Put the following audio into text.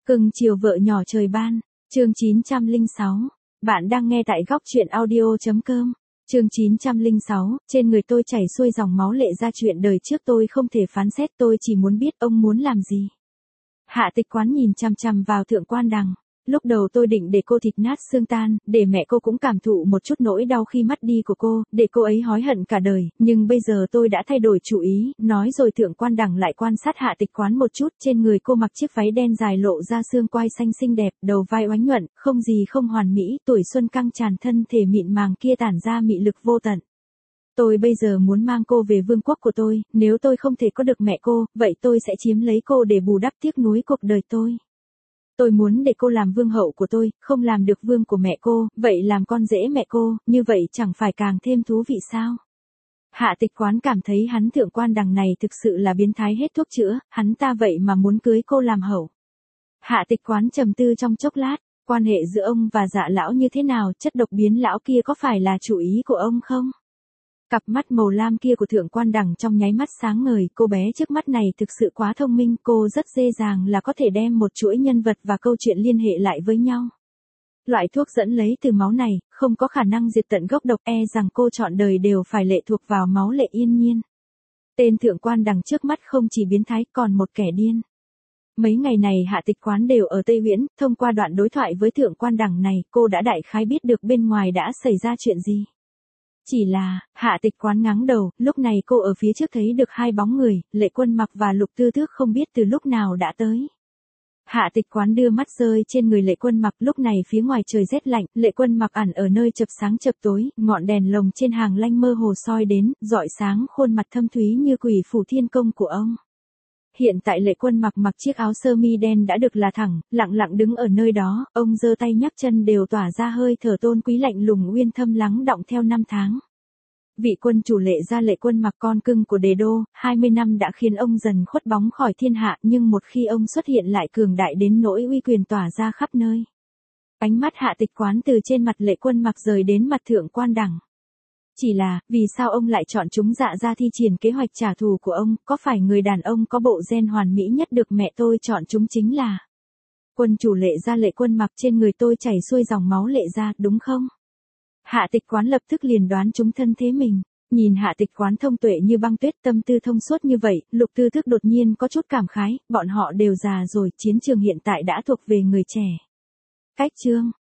Cưng chiều vợ nhỏ trời ban, chương 906. Bạn đang nghe tại góc truyện audio.com. Chương 906, trên người tôi chảy xuôi dòng máu lệ ra chuyện đời trước tôi không thể phán xét, tôi chỉ muốn biết ông muốn làm gì. Hạ Tịch Quán nhìn chằm chằm vào Thượng Quan Đằng. Lúc đầu tôi định để cô thịt nát xương tan, để mẹ cô cũng cảm thụ một chút nỗi đau khi mất đi của cô, để cô ấy hối hận cả đời, nhưng bây giờ tôi đã thay đổi chủ ý, nói rồi Thượng Quan Đằng lại quan sát Hạ Tịch Quán một chút, trên người cô mặc chiếc váy đen dài lộ ra xương quai xanh xinh đẹp, đầu vai oánh nhuận, không gì không hoàn mỹ, tuổi xuân căng tràn, thân thể mịn màng kia tản ra mị lực vô tận. Tôi bây giờ muốn mang cô về vương quốc của tôi, nếu tôi không thể có được mẹ cô, vậy tôi sẽ chiếm lấy cô để bù đắp tiếc nuối cuộc đời tôi. Tôi muốn để cô làm vương hậu của tôi, không làm được vương của mẹ cô, vậy làm con rể mẹ cô, như vậy chẳng phải càng thêm thú vị sao? Hạ Tịch Quán cảm thấy hắn Thượng Quan Đằng này thực sự là biến thái hết thuốc chữa, hắn ta vậy mà muốn cưới cô làm hậu. Hạ Tịch Quán trầm tư trong chốc lát, quan hệ giữa ông và Dạ lão như thế nào, chất độc biến lão kia có phải là chủ ý của ông không? Cặp mắt màu lam kia của Thượng Quan Đằng trong nháy mắt sáng ngời, cô bé trước mắt này thực sự quá thông minh, cô rất dễ dàng là có thể đem một chuỗi nhân vật và câu chuyện liên hệ lại với nhau. Loại thuốc dẫn lấy từ máu này, không có khả năng diệt tận gốc độc, rằng cô trọn đời đều phải lệ thuộc vào máu lệ yên nhiên. Tên Thượng Quan Đằng trước mắt không chỉ biến thái, còn một kẻ điên. Mấy ngày này Hạ Tịch Quán đều ở Tây Viễn, thông qua đoạn đối thoại với Thượng Quan Đằng này, cô đã đại khái biết được bên ngoài đã xảy ra chuyện gì. Chỉ là, Hạ Tịch Quán ngáng đầu, lúc này cô ở phía trước thấy được hai bóng người, Lệ Quân Mặc và Lục Tư Tước không biết từ lúc nào đã tới. Hạ Tịch Quán đưa mắt rơi trên người Lệ Quân Mặc, lúc này phía ngoài trời rét lạnh, Lệ Quân Mặc ẩn ở nơi chập sáng chập tối, ngọn đèn lồng trên hàng lanh mơ hồ soi đến, rọi sáng khuôn mặt thâm thúy như quỷ phủ thiên công của ông. Hiện tại Lệ Quân Mặc mặc chiếc áo sơ mi đen đã được là thẳng, lặng lặng đứng ở nơi đó, ông giơ tay nhấc chân đều tỏa ra hơi thở tôn quý lạnh lùng uyên thâm lắng đọng theo năm tháng. Vị quân chủ Lệ gia Lệ Quân Mặc, con cưng của Đế đô, 20 năm đã khiến ông dần khuất bóng khỏi thiên hạ, nhưng một khi ông xuất hiện lại cường đại đến nỗi uy quyền tỏa ra khắp nơi. Ánh mắt Hạ Tịch Quán từ trên mặt Lệ Quân Mặc rời đến mặt Thượng Quan Đằng. Chỉ là, vì sao ông lại chọn chúng Dạ ra thi triển kế hoạch trả thù của ông, có phải người đàn ông có bộ gen hoàn mỹ nhất được mẹ tôi chọn chúng chính là quân chủ Lệ gia Lệ Quân Mặc, trên người tôi chảy xuôi dòng máu lệ ra, đúng không? Hạ Tịch Quán lập tức liền đoán chúng thân thế mình. Nhìn Hạ Tịch Quán thông tuệ như băng tuyết, tâm tư thông suốt như vậy, Lục Tư Tước đột nhiên có chút cảm khái, bọn họ đều già rồi, chiến trường hiện tại đã thuộc về người trẻ. Cách chương